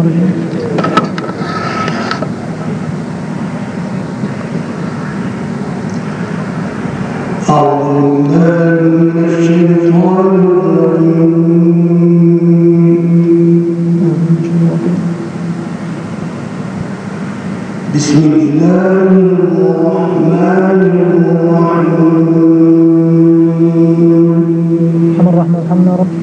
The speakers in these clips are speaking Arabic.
بسم الله الرحمن الرحيم. الرحمن يا رب.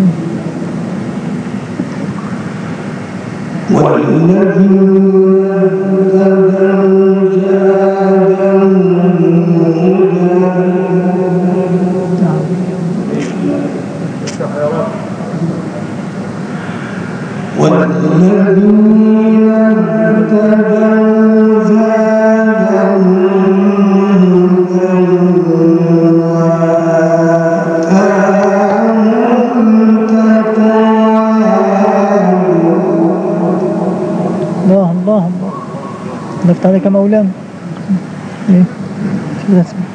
نفت عليك مولانا. ايه شو اسمه؟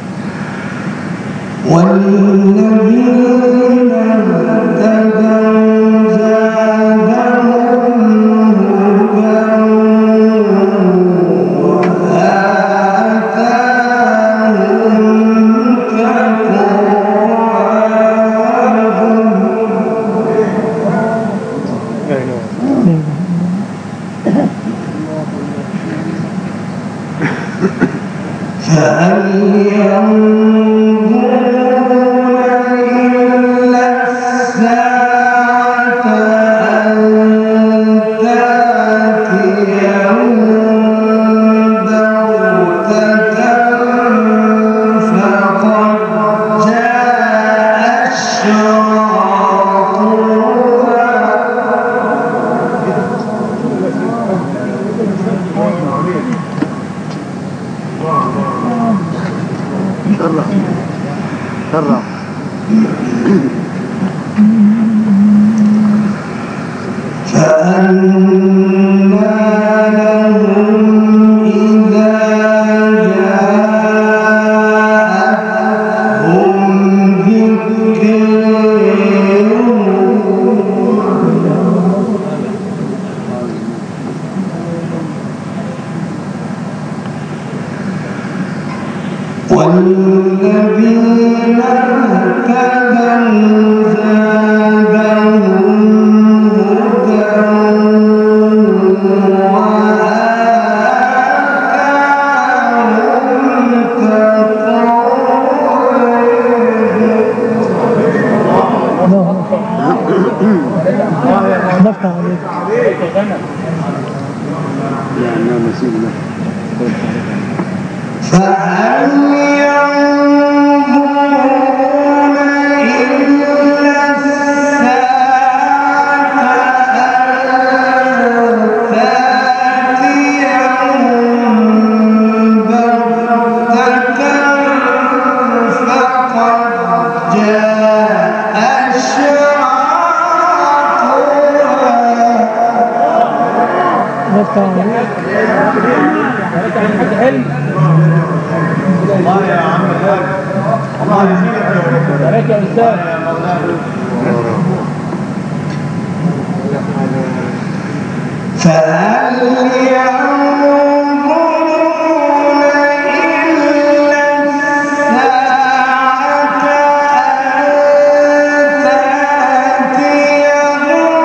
والذين اهتدوا زادهم هدى وآتاهم تقواهم. فهل ينظرون إلا الساعة أن تأتيهم بغتة فقد جاء أشراطها. شرف فأنى لهم إذا جاءتهم ذكرهم. والذين اهتدوا زادهم هدى وآتاهم تقواهم. نفتح عليك. فهل ينظرون إلا الساعة أن تأتيهم بغتة فقد جاء أشراطها. نفتح عليك. الله يا عم الحاج، الله يزيدك عليك يا أستاذ. فهل ينظرون إلا الساعة أن تأتيهم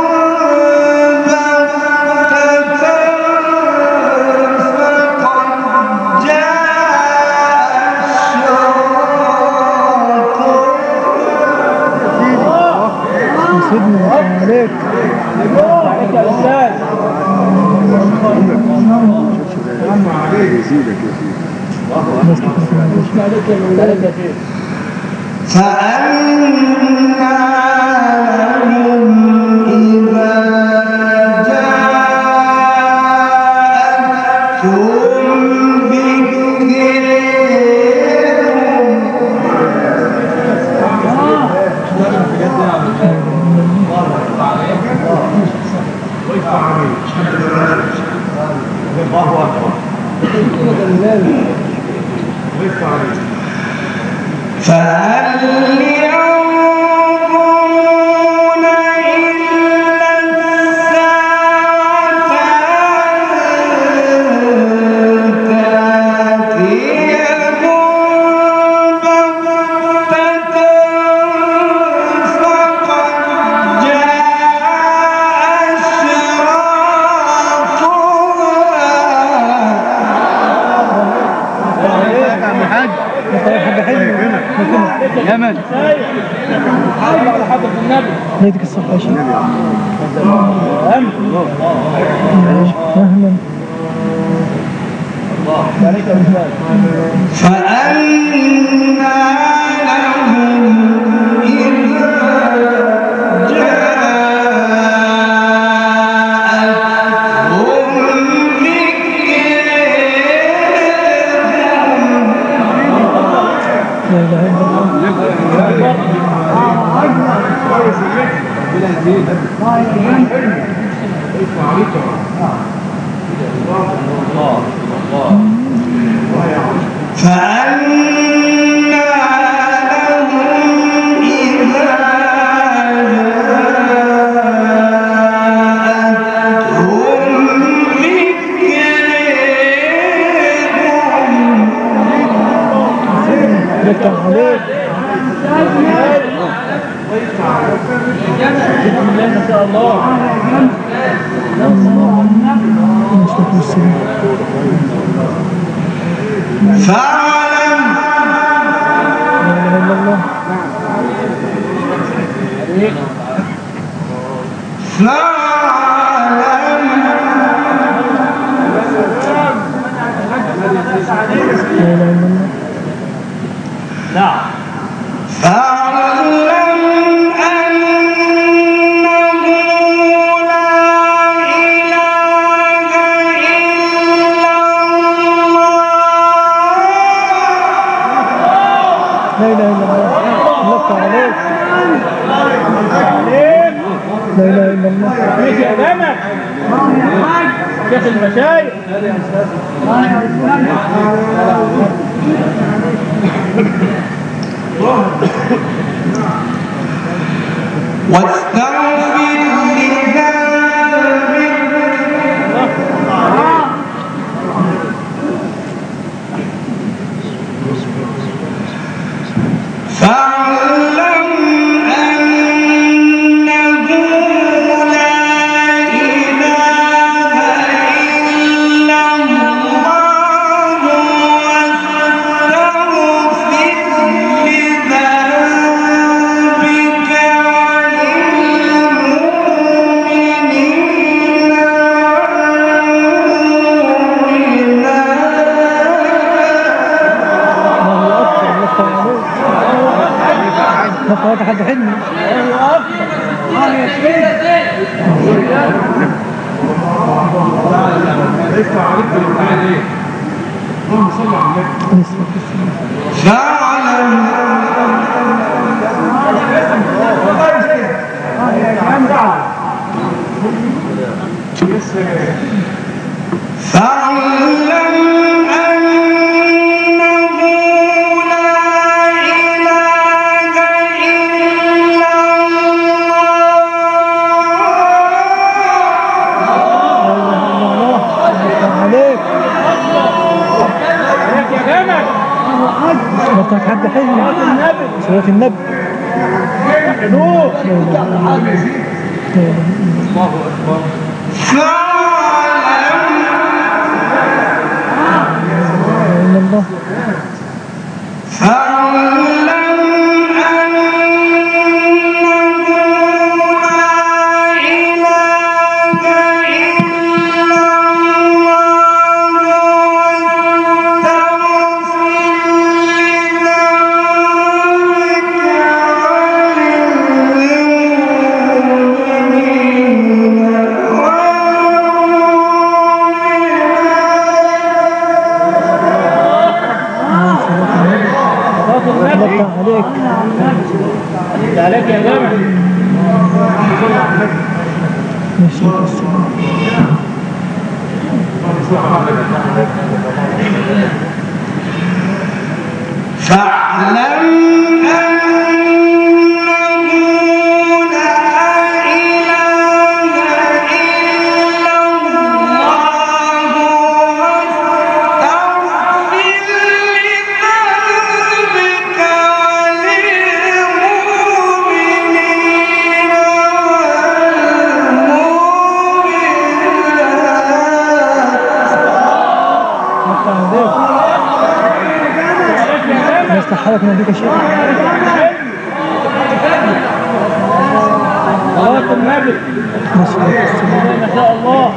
بغتة فقد جاء أشراطها. سيدنا عليك. عليك يا أستاذ. يزيدك يا سيدي. فأنى لهم إذا جاءتهم فهل ينظرون إلا الساعة محمد على حضرة النبي. نيتك الصحة يا شيخ. مهما عليك يا أستاذ. فأنى لهم إذا شيخ المشايخ. واستغفر حد حلمي حد حلمي صلاة النبي نور. الله أكبر. عليك يا جامع. فاعلم حضرتك من ذيك الشيء النبي ما شاء الله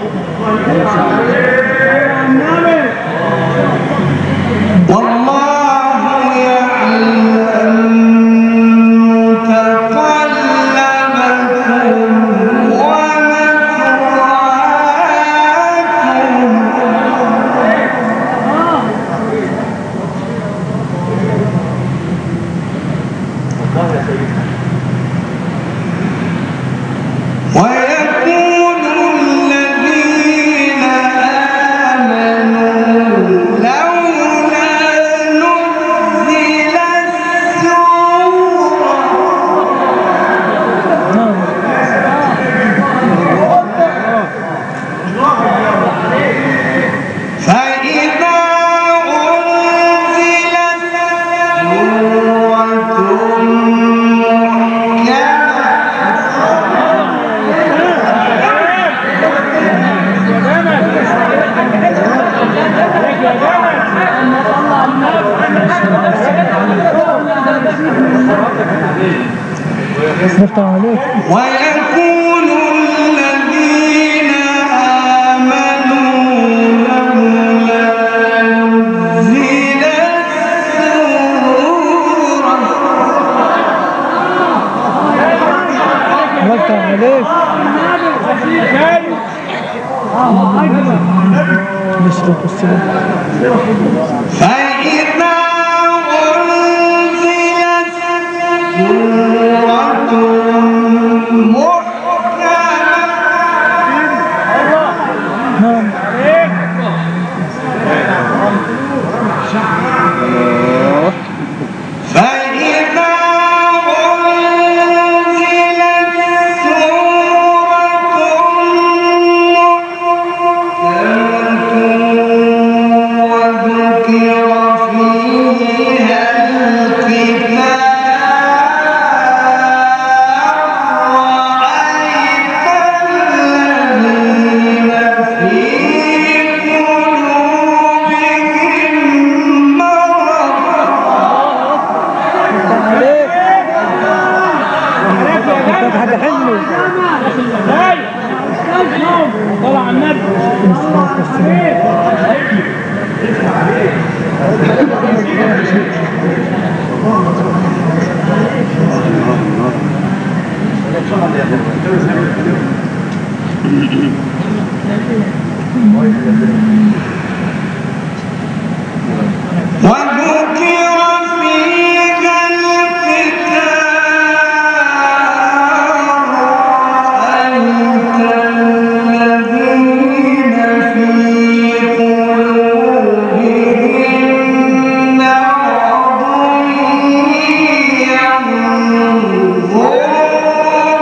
والله يعلم تقلبكم ويقول الذين آمنوا لولا نزلت سورة فإذا أنزلت نفتح عليك ويقول الذين آمنوا لولا نزلت سورة نفتح عليك نشرب السلام فإذا أنزلت سورة فإذا أنزلت سورة وذكر فيها القتال رأيت الذين في قلوبهم مرض حاجة حلوة طلع على النبي وذكر فيها القتال رأيت الذين في قلوبهم مرض ينظرون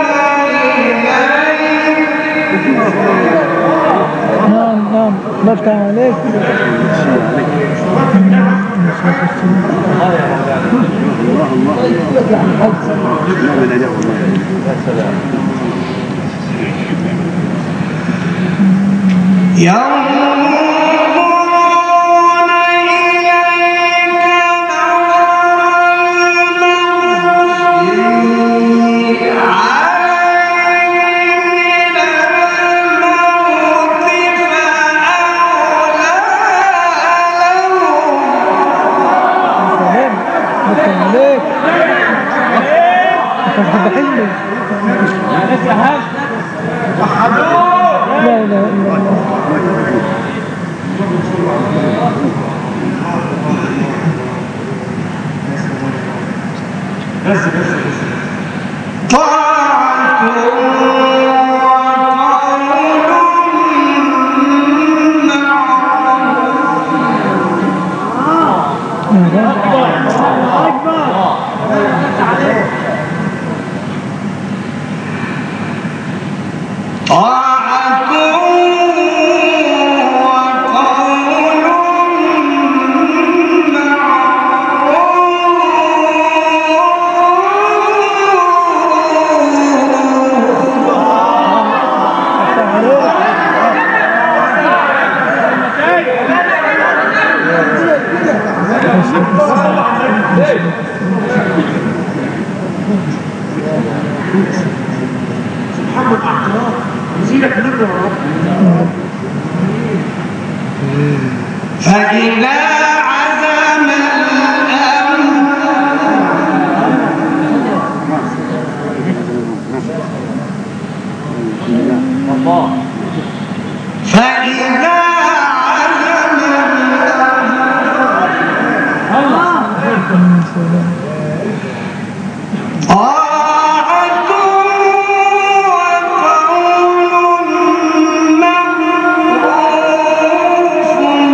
إليك نعم نفتح عليك ينظرون إليك نظر المغشي عليه من الموت فأولى سلام نفتح عليك حاجة حلوة لا إله إلا الله طاعة وقول فإذا عزم الأمر فإذا عزم طاعة وقول معروف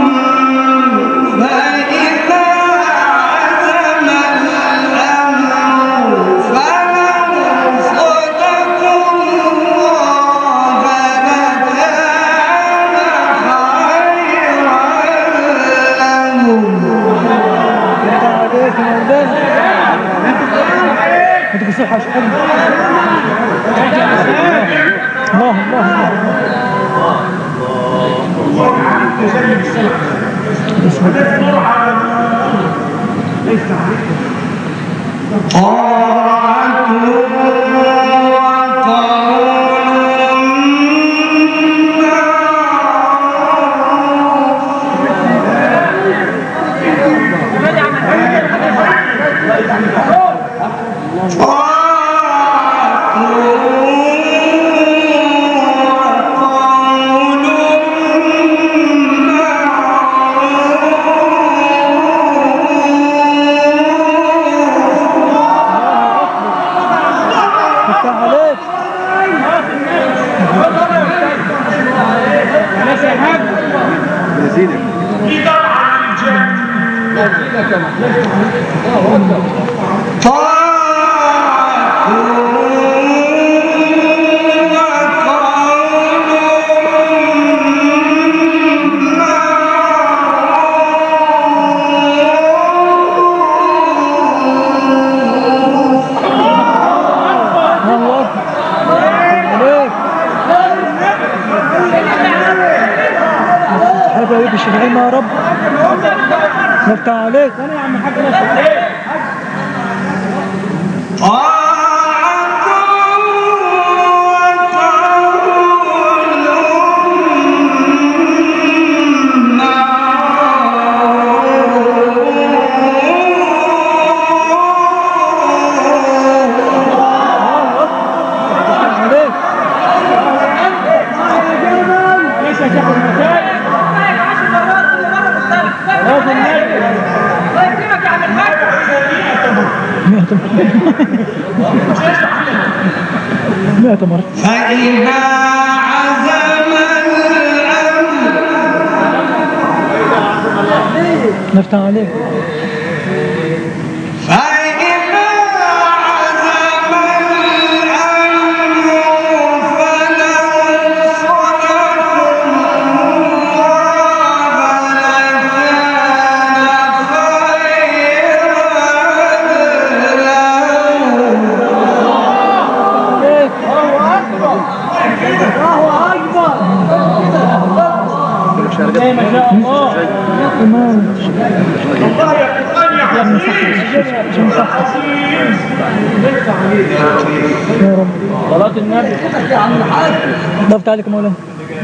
فإذا عزم الأمر فلو صدقوا الله لكان خيرا لهم. يديك الصحة يا شيخ. الله الله طاعة الشفعين يا رب. نفتح عليك انا يا عم الحاج. نفتح عليك. مئة مرة. فإذا عزم الأمر نفتح عليك. فإذا عزم الأمر فلو صدقوا الله لكان ما شاء الله. يا رب صلاة النبي. ضفت عليك مولانا.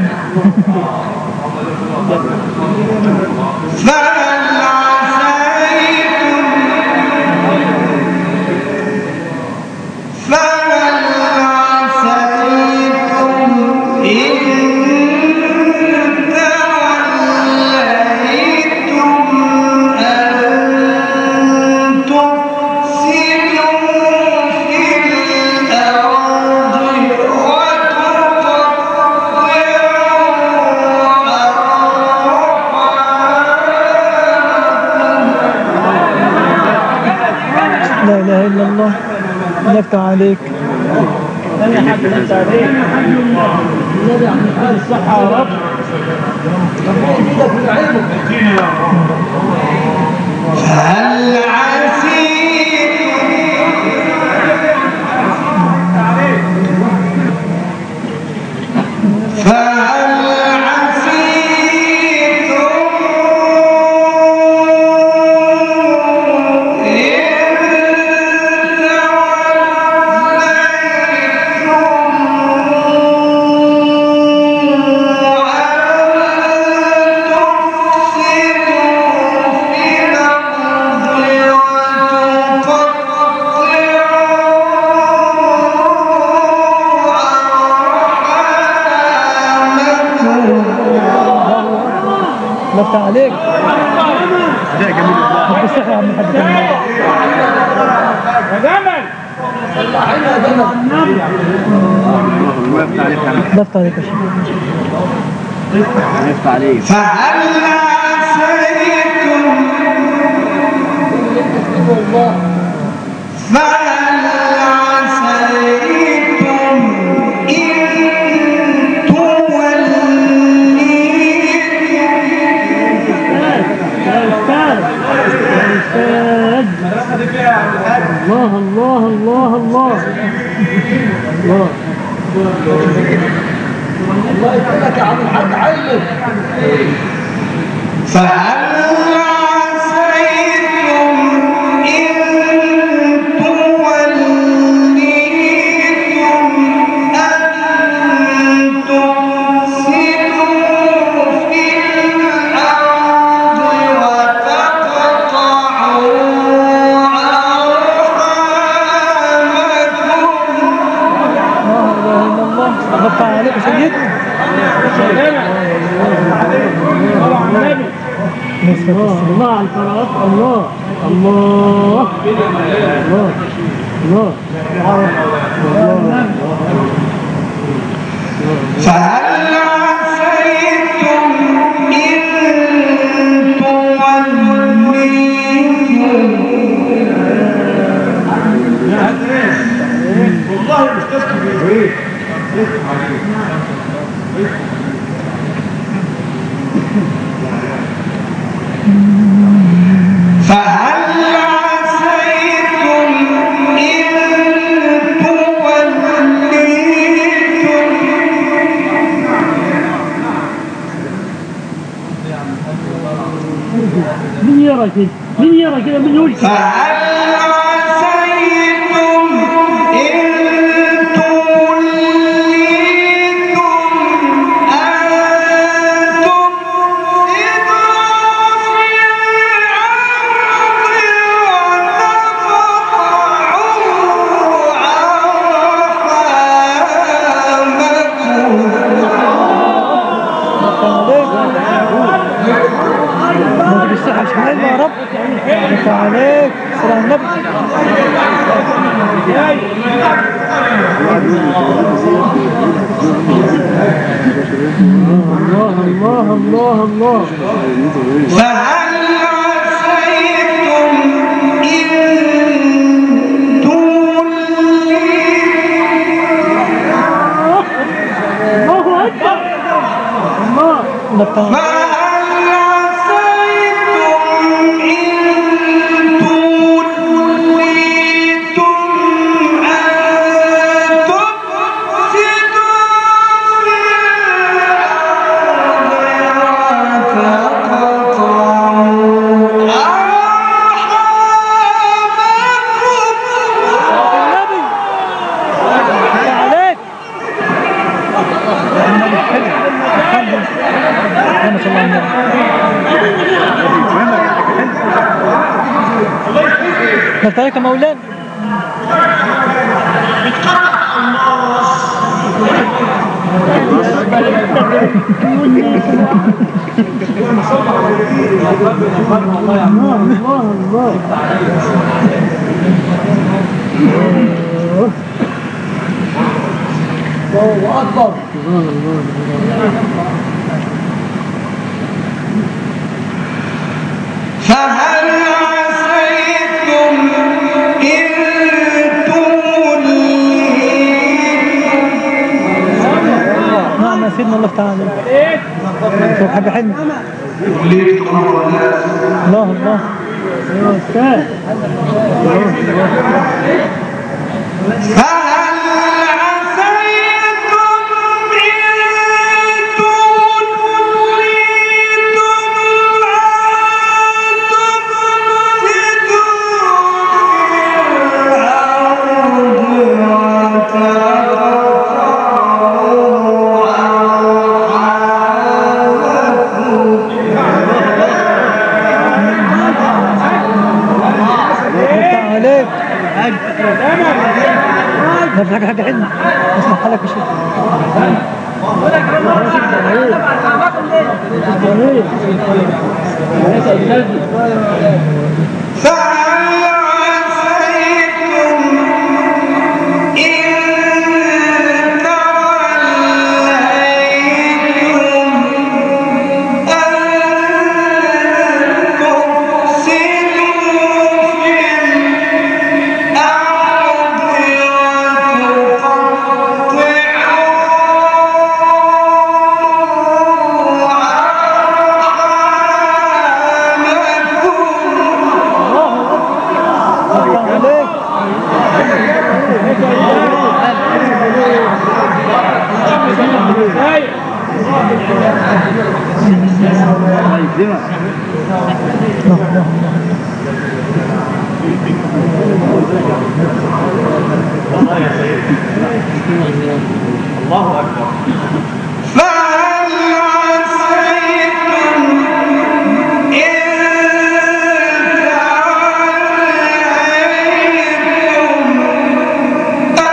فهل عسيتم إن لا إله إلا الله. نفتح عليك. يا حاج نفتح عليك. الصحة يا رب. فهل عسيتم نفتح عليك. اداء جميل والله. بالصحة يا عم الحاج كمان. يا جمل الله يفتح عليك يا عم. نفتح عليك يا شيخ. الله يفتح عليك. فهل عسيتم إن توليتم الله الله الله الله الله فهل عسيتم إن توليتم أن تفسدوا في الأرض وتقطعوا أرحامكم. نفتح عليك يا سيدي. الله على القراءات. الله الله الله الله فهل عسيتم إن توليتم والله مش تسكت. فهل عسيتم إن توليتم من يرى كده؟ من يرى كده؟ من يقول كده؟ فهل عسيتم إن توليتم أن تفسدوا في بالصحة مش حلوة يا رب. نفتح عليك. سلام النبي. الله الله الله الله فهل عسيتم إن توليتم الله أكبر. الله نفتح عليك. فهل عسيتم إن توليتم أن تفسدوا في الأرض وتقطعوا النبي. نفتح عليك. النبي حلو. الحمد لله. اللهم صل على النبي. نفتح عليك يا مولانا. فهل عسيتم إن توليتم نعم يا سيدنا. الله يفتح عليك. شوف حاجة حلوة. الله الله. يا أستاذ. فهل عسيتم إن توليتم نفتح حاجة حلوة. اسمع لك يا شيخ. عليك ليس أجنبي فهل عسيتم إن توليتم أن تفسدوا في الأرض الله أكبر. فهل عسيتم إن توليتم أن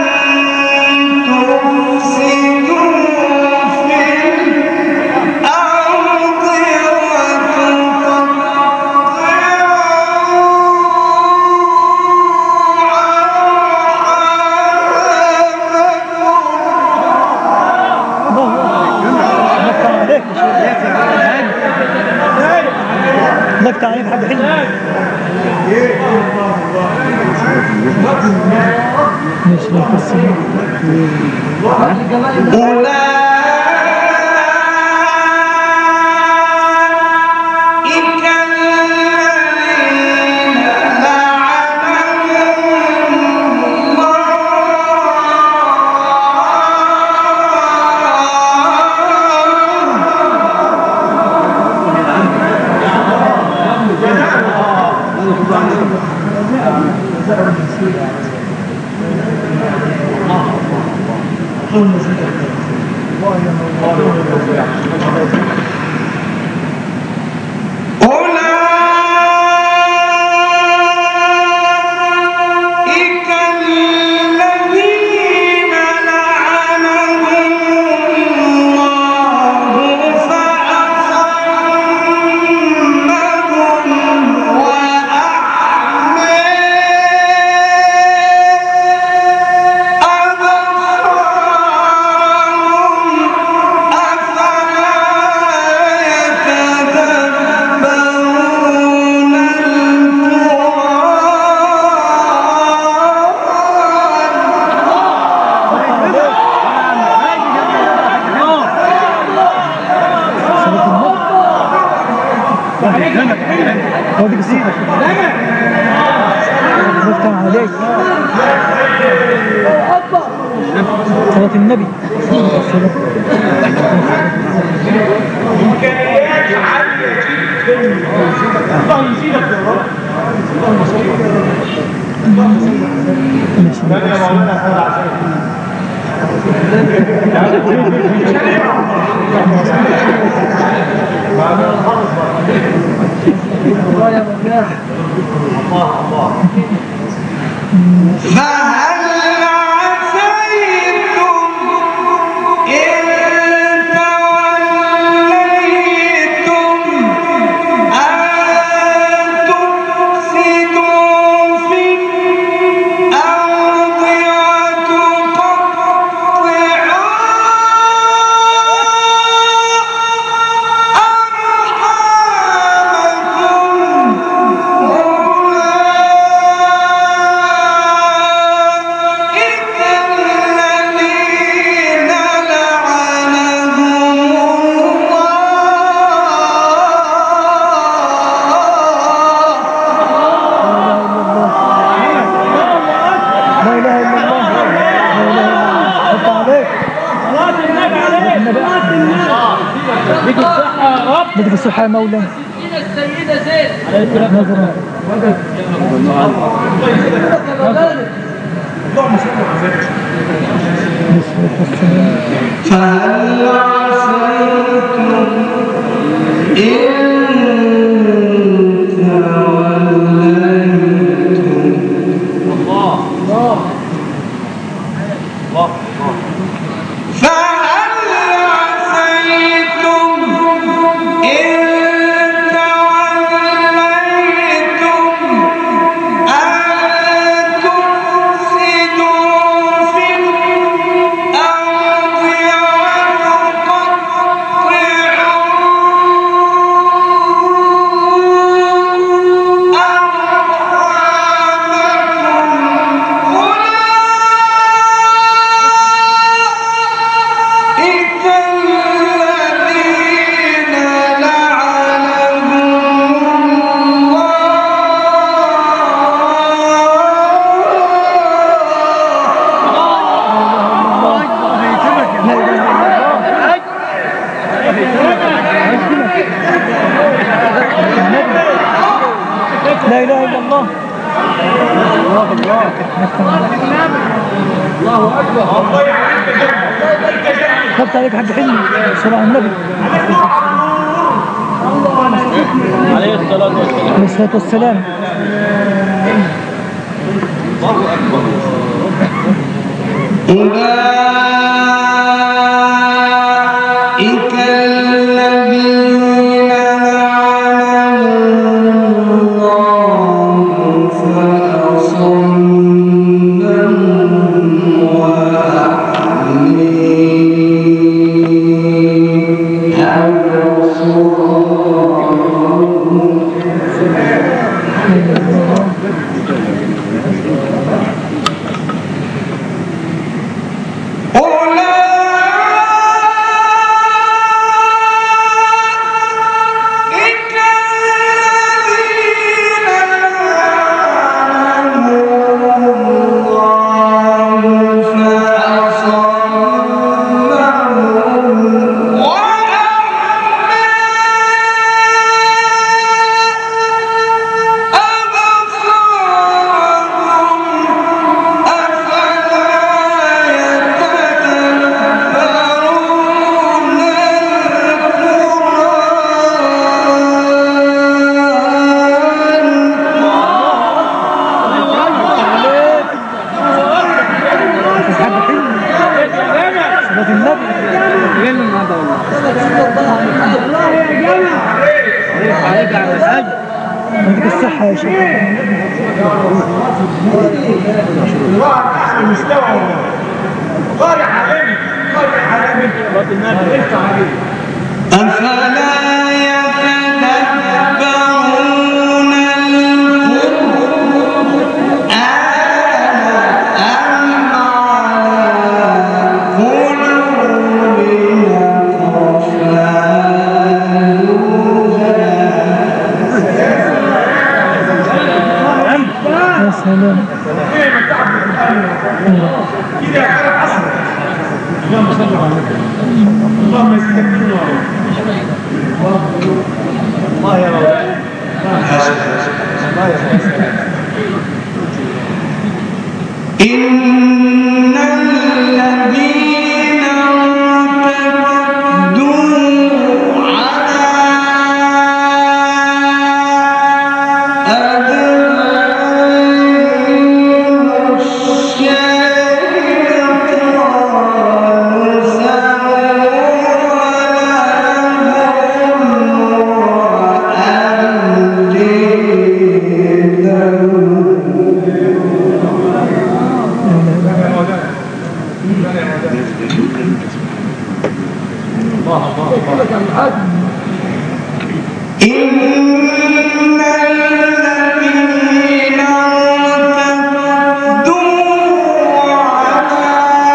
تفسدوا في الأرض نكت عليك حاجة حلوة ماشي لا تسمع أولئك الذين لعنهم أولئك الذين لعنهم الله فأصمهم وأعمى أبصارهم أفلا يتدبرون هوديك الصحة نكت عليك صلاة النبي إمكانيات عالية جدا. الله يزيدك يا رب. فهل عسيتم إن توليتم أن تفسدوا في الأرض بدك الصحة يا مولانا السيدة زين فهل عسيتم إن توليتم فهل عسيتم إن لا اله الا الله. الله اكبر. الله اكبر. خبط عليك حاج حلمي صلى على النبي عليه الصلاة والسلام. عليه الصلاة والسلام. الله اكبر. أولئك الذين لعنهم الله فأصمهم وأعمي عندك الصحة يا شيخ. الواحد أحسن مستوى قارئ عالمي قارئ عالمي أفلا يتدبرون القرآن أم على قلوب يا سلام. كده على عصر اللهم صل على النبي اللهم يستكبرنا الله يا رب إن الذين ارتدوا على أدبارهم الشيطان إن الذين ارتدوا على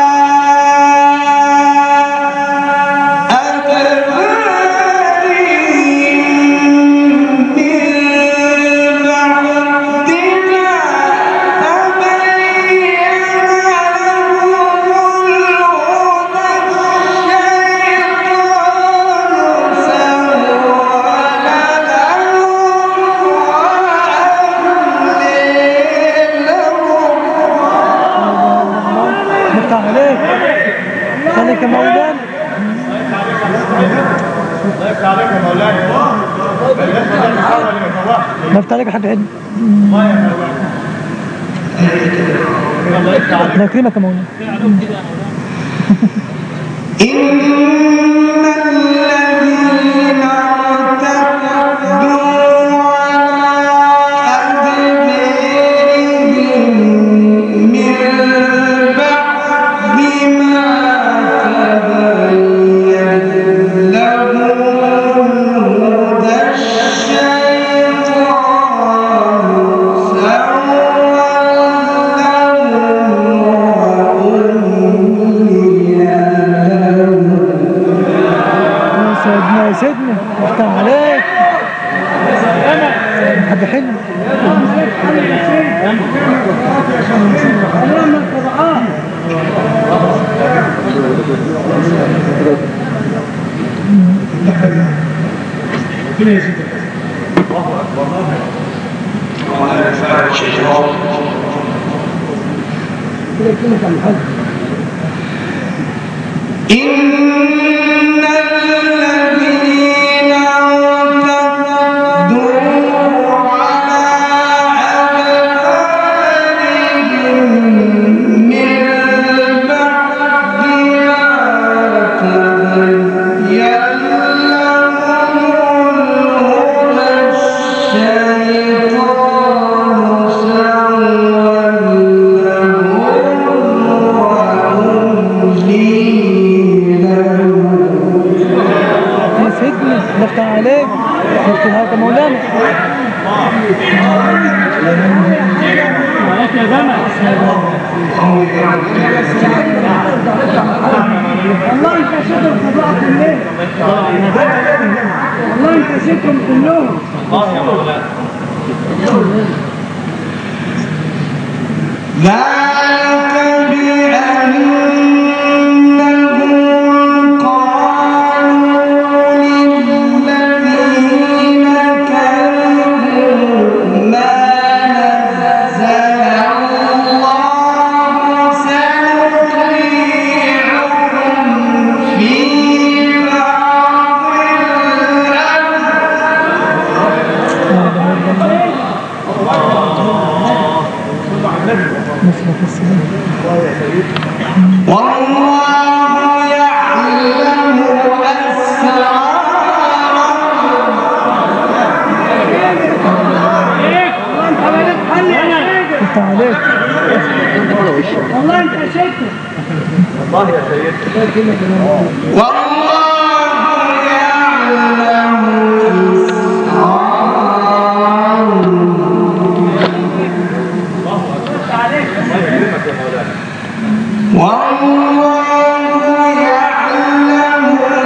أدبارهم من بعد ما تبين لهم عليك مولانا. الله يفتح عليك يا مولانا. نفتح عليك حاج حلمي. الله يا مولانا. الله يفتح عليك. الله يكرمك يا مولانا. إن الذين ارتدوا على أدبارهم من بعد ما تبين لهم الهدى الشيطان سول لهم سيدنا يا سيدنا افتح عليك حاج حلمي. ربنا يزيدك. إن الذين ارتدوا على أدبارهم من بعد ما تبين لهم الهدى الشيطان سول لهم يا سيدنا نفتح عليك نفتح هذا مولانا عليك يا جمل. والله انت شكرا فضاء الليل. والله انت شكرا كلهم. ذلك بأنهم قالوا للذين كرهوا ما نزل الله سنطيعكم في بعض نصرة السلام والله يعلم نفتح عليك والله انت شكرا. والله يا سيدي. والله يعلم والله يعلم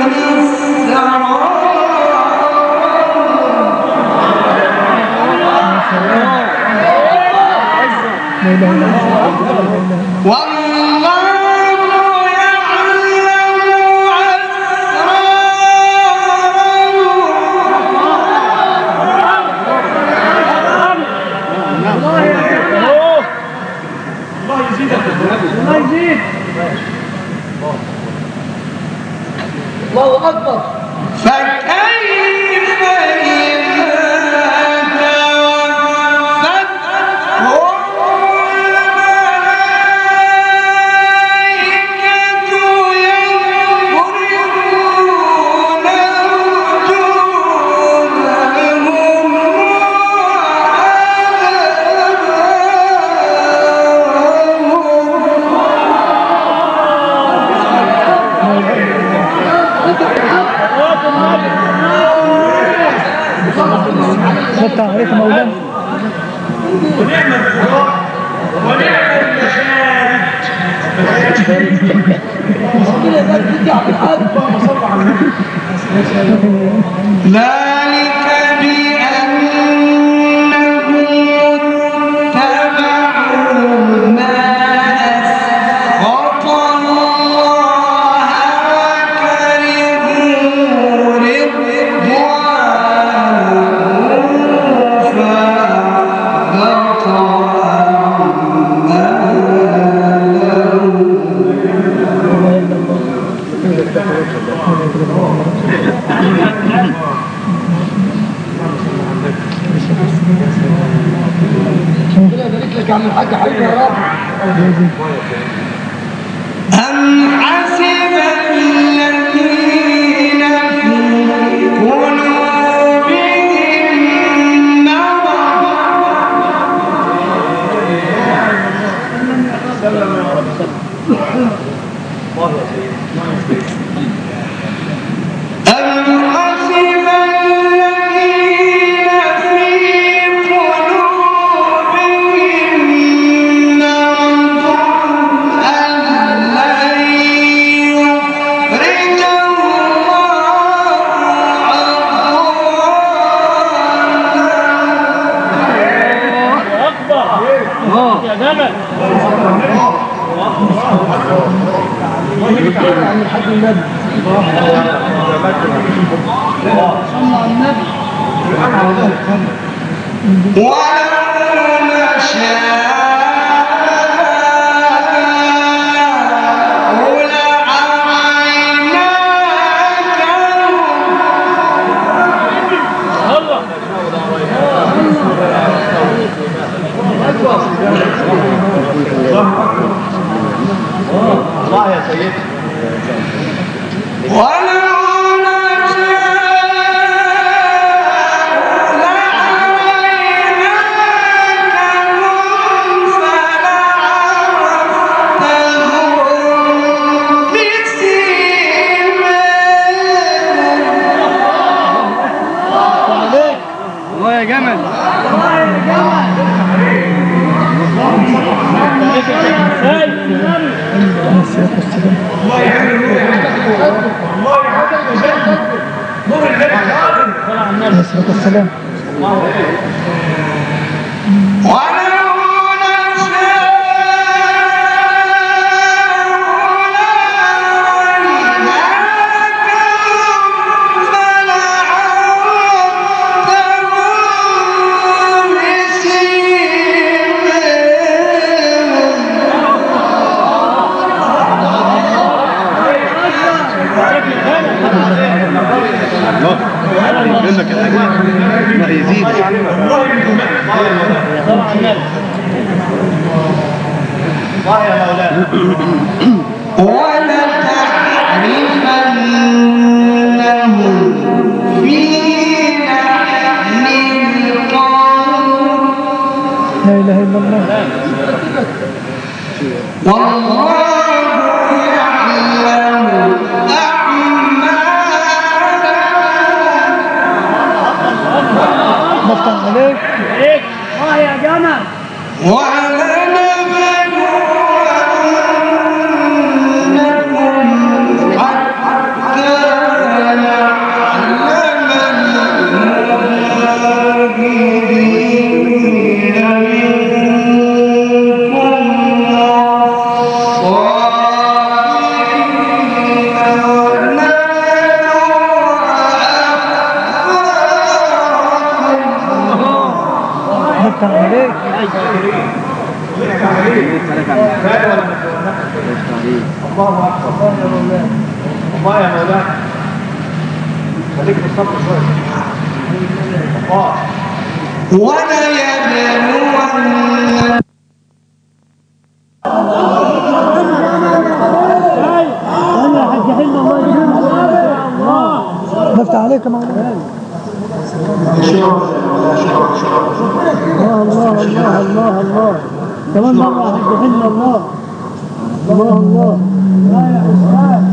الله يزيد. الله اكبر. فكيف إذا توفتهم الملائكة يضربون نفتح عليك مولانا ونعم الفراق ونعم المشاهد. ذلك بأنهم اتبعوا ما أسخط الله وكرهوا رضوانه فأحبط أم حسب الذين في قلوبهم مرض أم حسب الذين في قلوبهم مرض أن لن يخرج الله يا جمل. عن الحج النبي. الله يا سيدي السلام منك الحاجات ما يزيد الله يا مولانا ولتعرفنهم في لحن القول لا إله إلا الله والله يعلم نفتح عليك يا جمال ولنبلونكم حتى نعلم المجاهدين منكم والصابرين نفتح عليك الله اكبر الله يا مولانا خليك في الصبر شويه الله وليبلون نفتح عليك يا مولانا الله الله الله الله كمان مرة حج حلم الله الله الله لا يا أستاذ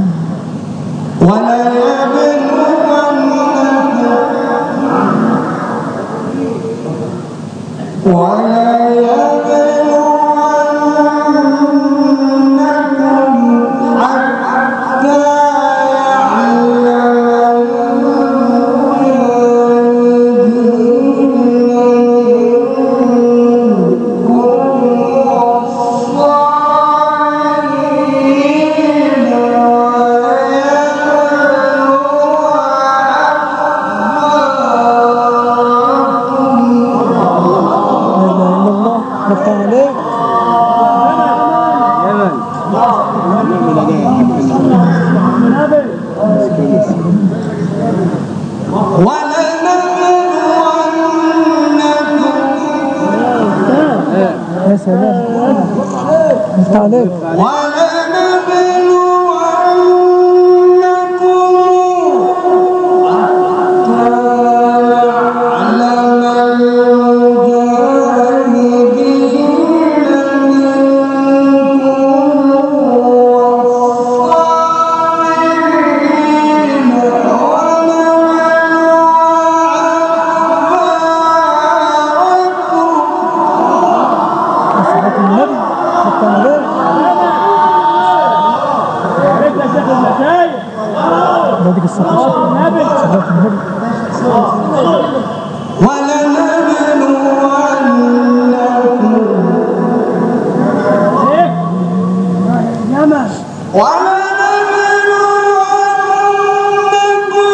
يا سلام انت عليك بدك الصلاة ولنبلونكم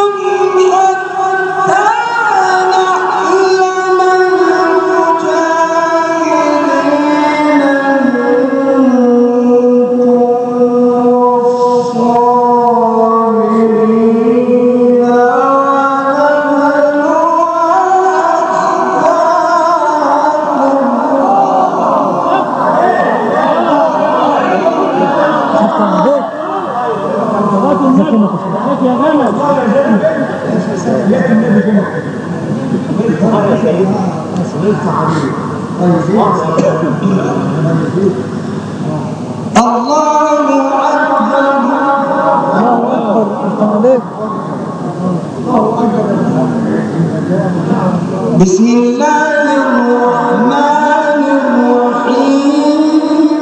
بسم الله الرحمن الرحيم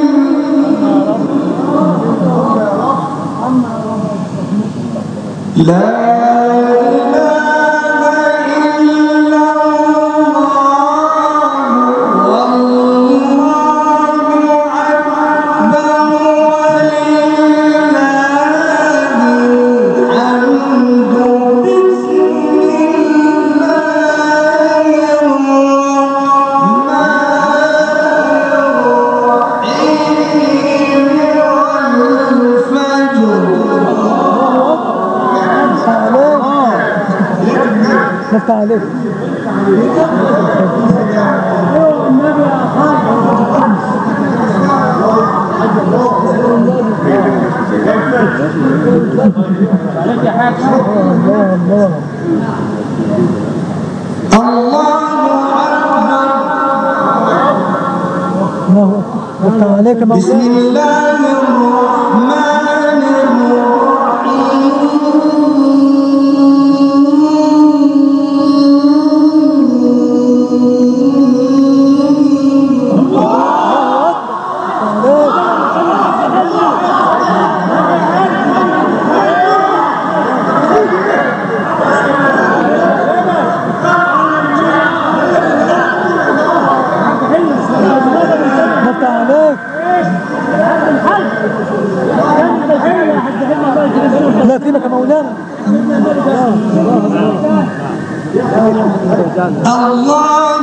لا لفت عليك بسم الله الرحمن لا فينك يا مولانا الله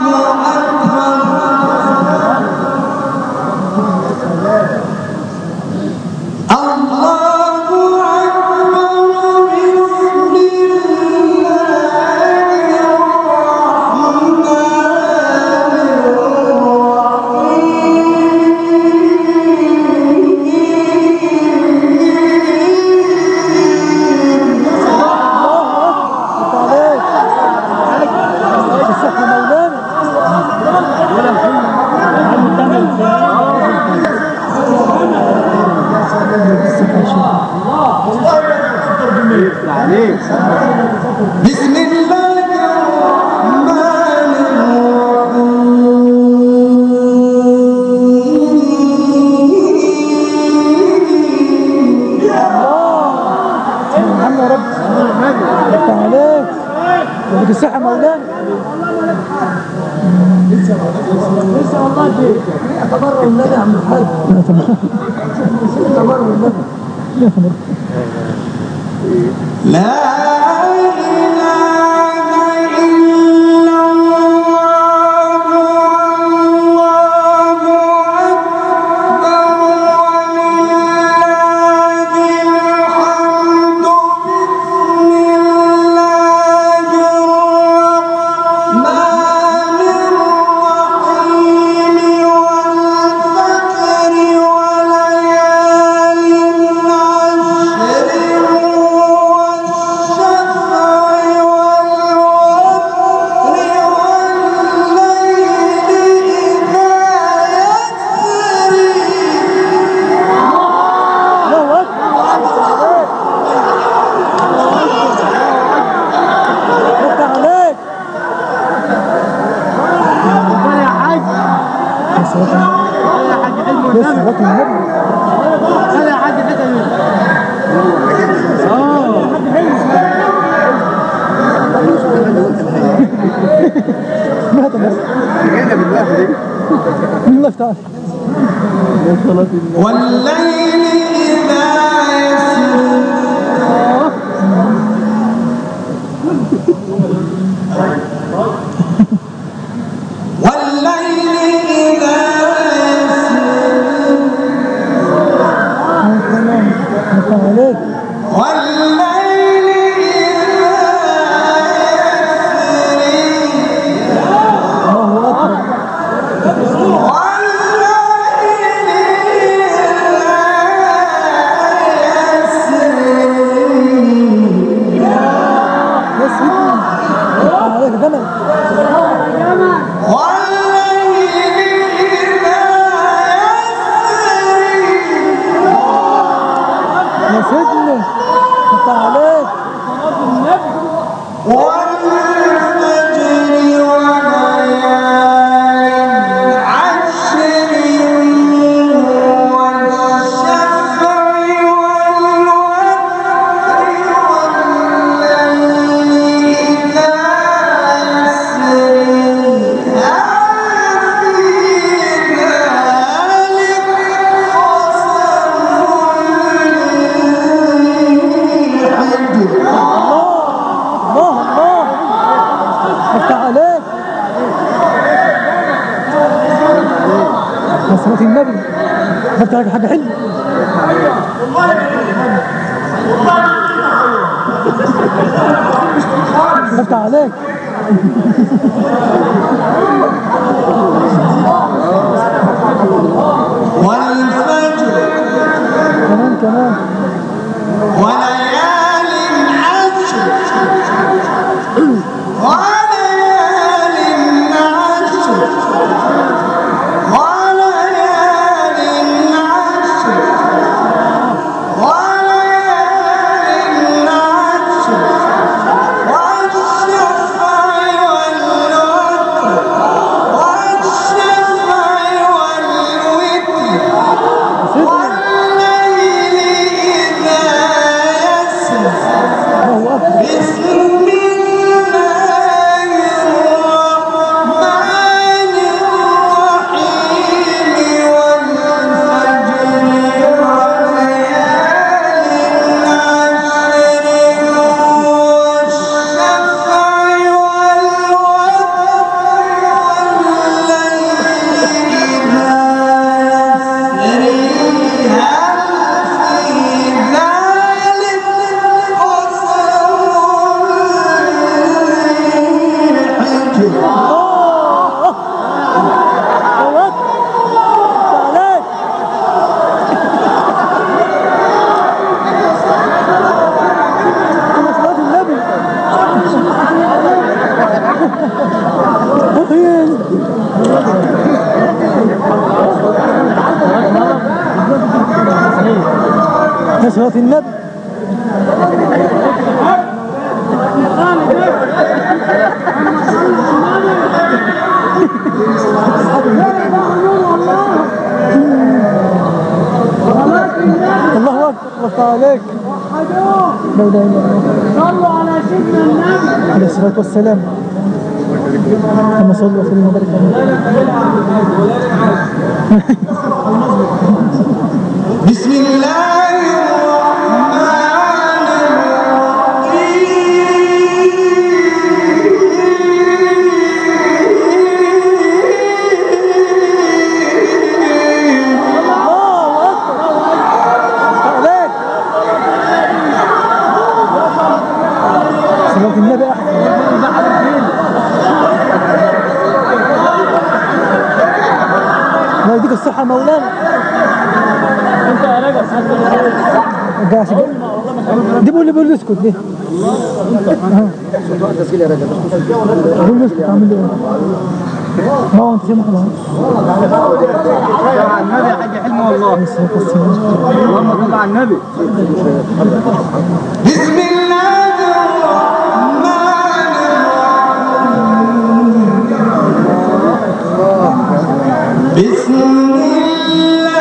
بسم الله الرحمن الرحيم يا رب لفت عليك وديك الصحة مولانا لسه والله تبرع النبي يا عم الحاج تبرع النبي لا والليل إذا يسر والليل إذا يسر والليل إذا يسر عليك جمل يا سيدنا انت عليك صلاة النبي خدت لك حاجة حلوة خدت عليك والفجر كمان وليال عشر وليال عشر صلاة النبي الله أكبر عليك لا إله إلا الله صلوا على سيدنا النبي عليه الصلاة والسلام كما صلوا وسلموا وبارك بسم الله النبي أحسن الله يديك الصحة مولانا انت يا رجل دي بقول لي بقول لي اسكت دي بقول لي اسكت عامل ايه ما هو انت شيء محمد على النبي يا حاج حلمي والله اللهم صل على النبي بسم الله بسم الله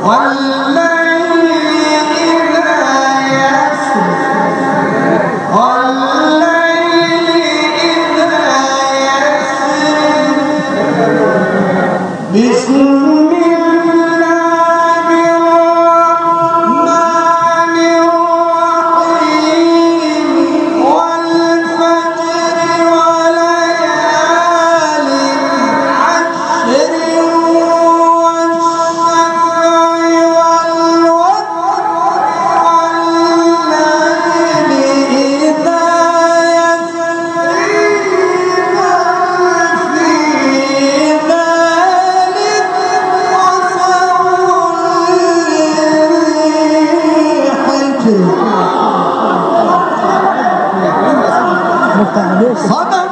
مفتاح عليك.